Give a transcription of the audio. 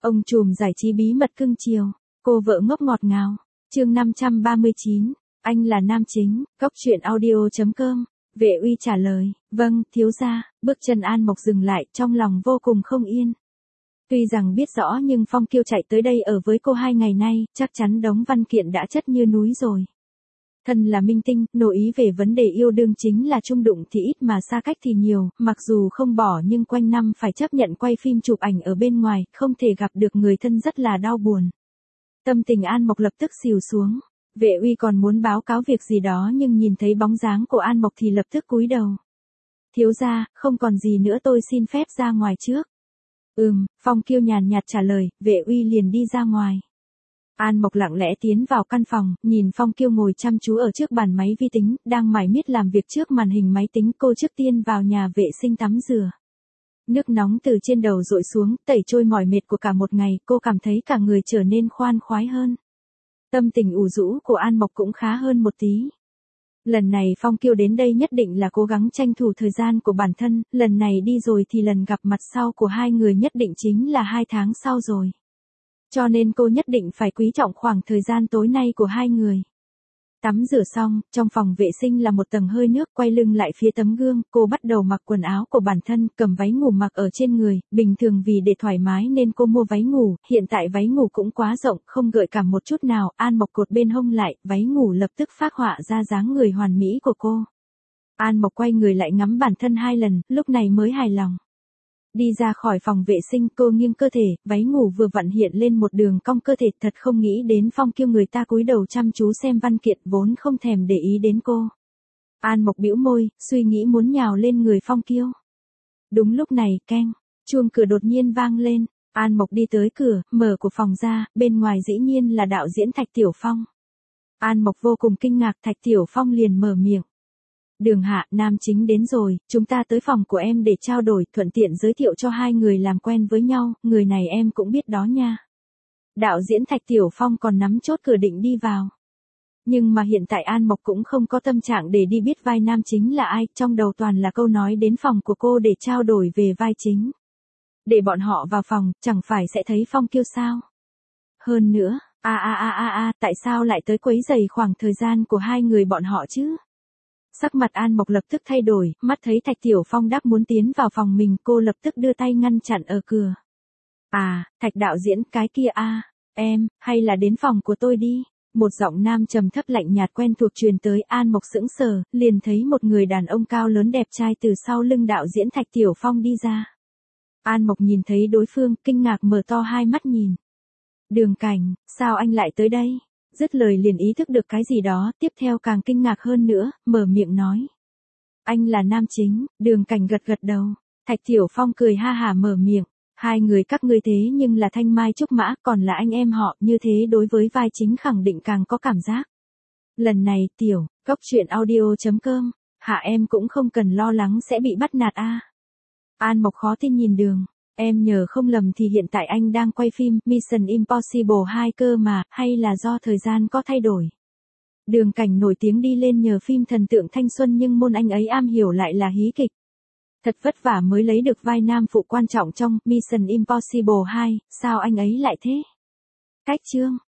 Ông trùm giải trí bí mật cưng chiều, cô vợ ngốc ngọt ngào. Chương 539, anh là nam chính, góc truyện audio.com. Vệ Uy trả lời, vâng, thiếu gia. Bước chân An Mộc dừng lại, trong lòng vô cùng không yên. Tuy rằng biết rõ nhưng Phong Kiêu chạy tới đây ở với cô 2 ngày nay, chắc chắn đống văn kiện đã chất như núi rồi. Thân là minh tinh, nội ý về vấn đề yêu đương chính là chung đụng thì ít mà xa cách thì nhiều, mặc dù không bỏ nhưng quanh năm phải chấp nhận quay phim chụp ảnh ở bên ngoài, không thể gặp được người thân rất là đau buồn. Tâm tình An Mộc lập tức xìu xuống. Vệ Uy còn muốn báo cáo việc gì đó nhưng nhìn thấy bóng dáng của An Mộc thì lập tức cúi đầu. Thiếu gia, không còn gì nữa, tôi xin phép ra ngoài trước. Phong Kiêu nhàn nhạt trả lời, Vệ Uy liền đi ra ngoài. An Mộc lặng lẽ tiến vào căn phòng, nhìn Phong Kiêu ngồi chăm chú ở trước bàn máy vi tính, đang mải miết làm việc trước màn hình máy tính. Cô trước tiên vào nhà vệ sinh tắm rửa. Nước nóng từ trên đầu dội xuống, tẩy trôi mỏi mệt của cả một ngày, cô cảm thấy cả người trở nên khoan khoái hơn. Tâm tình ủ rũ của An Mộc cũng khá hơn một tí. Lần này Phong Kiêu đến đây nhất định là cố gắng tranh thủ thời gian của bản thân, lần này đi rồi thì lần gặp mặt sau của hai người nhất định chính là 2 tháng sau rồi. Cho nên cô nhất định phải quý trọng khoảng thời gian tối nay của hai người. Tắm rửa xong, trong phòng vệ sinh là một tầng hơi nước, quay lưng lại phía tấm gương, cô bắt đầu mặc quần áo của bản thân, cầm váy ngủ mặc ở trên người, bình thường vì để thoải mái nên cô mua váy ngủ, hiện tại váy ngủ cũng quá rộng, không gợi cảm một chút nào. An Mộc cột bên hông lại, váy ngủ lập tức phác họa ra dáng người hoàn mỹ của cô. An Mộc quay người lại ngắm bản thân 2 lần, lúc này mới hài lòng. Đi ra khỏi phòng vệ sinh, cô nghiêng cơ thể, váy ngủ vừa vặn hiện lên một đường cong cơ thể, thật không nghĩ đến Phong Kiêu người ta cúi đầu chăm chú xem văn kiện vốn không thèm để ý đến cô. An Mộc bĩu môi, suy nghĩ muốn nhào lên người Phong Kiêu. Đúng lúc này, keng, chuông cửa đột nhiên vang lên. An Mộc đi tới cửa, mở của phòng ra, bên ngoài dĩ nhiên là đạo diễn Thạch Tiểu Phong. An Mộc vô cùng kinh ngạc, Thạch Tiểu Phong liền mở miệng. Đường Hạ, nam chính đến rồi, chúng ta tới phòng của em để trao đổi, thuận tiện giới thiệu cho hai người làm quen với nhau, người này em cũng biết đó nha. Đạo diễn Thạch Tiểu Phong còn nắm chốt cửa định đi vào. Nhưng mà hiện tại An Mộc cũng không có tâm trạng để đi biết vai nam chính là ai, trong đầu toàn là câu nói đến phòng của cô để trao đổi về vai chính. Để bọn họ vào phòng, chẳng phải sẽ thấy Phong Kiêu sao? Hơn nữa, tại sao lại tới quấy rầy khoảng thời gian của hai người bọn họ chứ? Sắc mặt An Mộc lập tức thay đổi, mắt thấy Thạch Tiểu Phong đáp muốn tiến vào phòng mình, cô lập tức đưa tay ngăn chặn ở cửa. Thạch đạo diễn, cái kia em, hay là đến phòng của tôi đi. Một giọng nam trầm thấp lạnh nhạt quen thuộc truyền tới. An Mộc sững sờ, liền thấy một người đàn ông cao lớn đẹp trai từ sau lưng đạo diễn Thạch Tiểu Phong đi ra. An Mộc nhìn thấy đối phương, kinh ngạc mở to hai mắt nhìn. Đường Cảnh, sao anh lại tới đây? Dứt lời liền ý thức được cái gì đó, tiếp theo càng kinh ngạc hơn nữa, mở miệng nói. Anh là nam chính. Đường Cảnh gật gật đầu. Thạch Tiểu Phong cười ha hả mở miệng. Hai người các ngươi thế nhưng là Thanh Mai Trúc Mã, còn là anh em họ, như thế đối với vai chính khẳng định càng có cảm giác. Lần này, góc truyện audio.com, hạ em cũng không cần lo lắng sẽ bị bắt nạt An Mộc khó tin nhìn Đường. Em nhớ không lầm thì hiện tại anh đang quay phim Mission Impossible 2 cơ mà, hay là do thời gian có thay đổi? Đường Cảnh nổi tiếng đi lên nhờ phim thần tượng thanh xuân nhưng môn anh ấy am hiểu lại là hí kịch. Thật vất vả mới lấy được vai nam phụ quan trọng trong Mission Impossible 2, sao anh ấy lại thế? Cách chương